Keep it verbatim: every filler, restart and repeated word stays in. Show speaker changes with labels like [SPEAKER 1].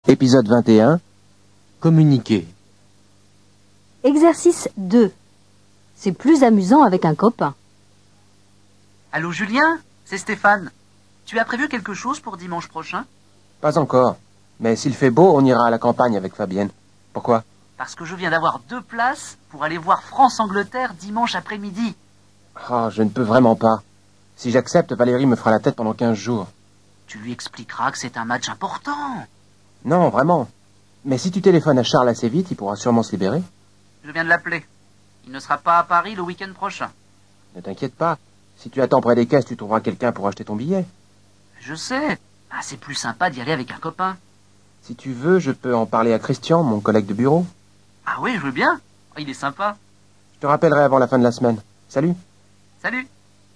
[SPEAKER 1] Épisode vingt et un. Communiquer.
[SPEAKER 2] Exercice deux. C'est plus amusant avec un copain.
[SPEAKER 3] Allô Julien, c'est Stéphane. Tu as prévu quelque chose pour dimanche prochain?
[SPEAKER 1] Pas encore. Mais s'il fait beau, on ira à la campagne avec Fabienne. Pourquoi?
[SPEAKER 3] Parce que je viens d'avoir deux places pour aller voir France-Angleterre dimanche après-midi.
[SPEAKER 1] Oh, je ne peux vraiment pas. Si j'accepte, Valérie me fera la tête pendant quinze jours.
[SPEAKER 3] Tu lui expliqueras que c'est un match important.
[SPEAKER 1] Non, vraiment. Mais si tu téléphones à Charles assez vite, il pourra sûrement se libérer.
[SPEAKER 3] Je viens de l'appeler. Il ne sera pas à Paris le week-end prochain.
[SPEAKER 1] Ne t'inquiète pas. Si tu attends près des caisses, tu trouveras quelqu'un pour acheter ton billet.
[SPEAKER 3] Je sais. Ah, c'est plus sympa d'y aller avec un copain.
[SPEAKER 1] Si tu veux, je peux en parler à Christian, mon collègue de bureau.
[SPEAKER 3] Ah oui, je veux bien. Oh, il est sympa.
[SPEAKER 1] Je te rappellerai avant la fin de la semaine. Salut.
[SPEAKER 3] Salut.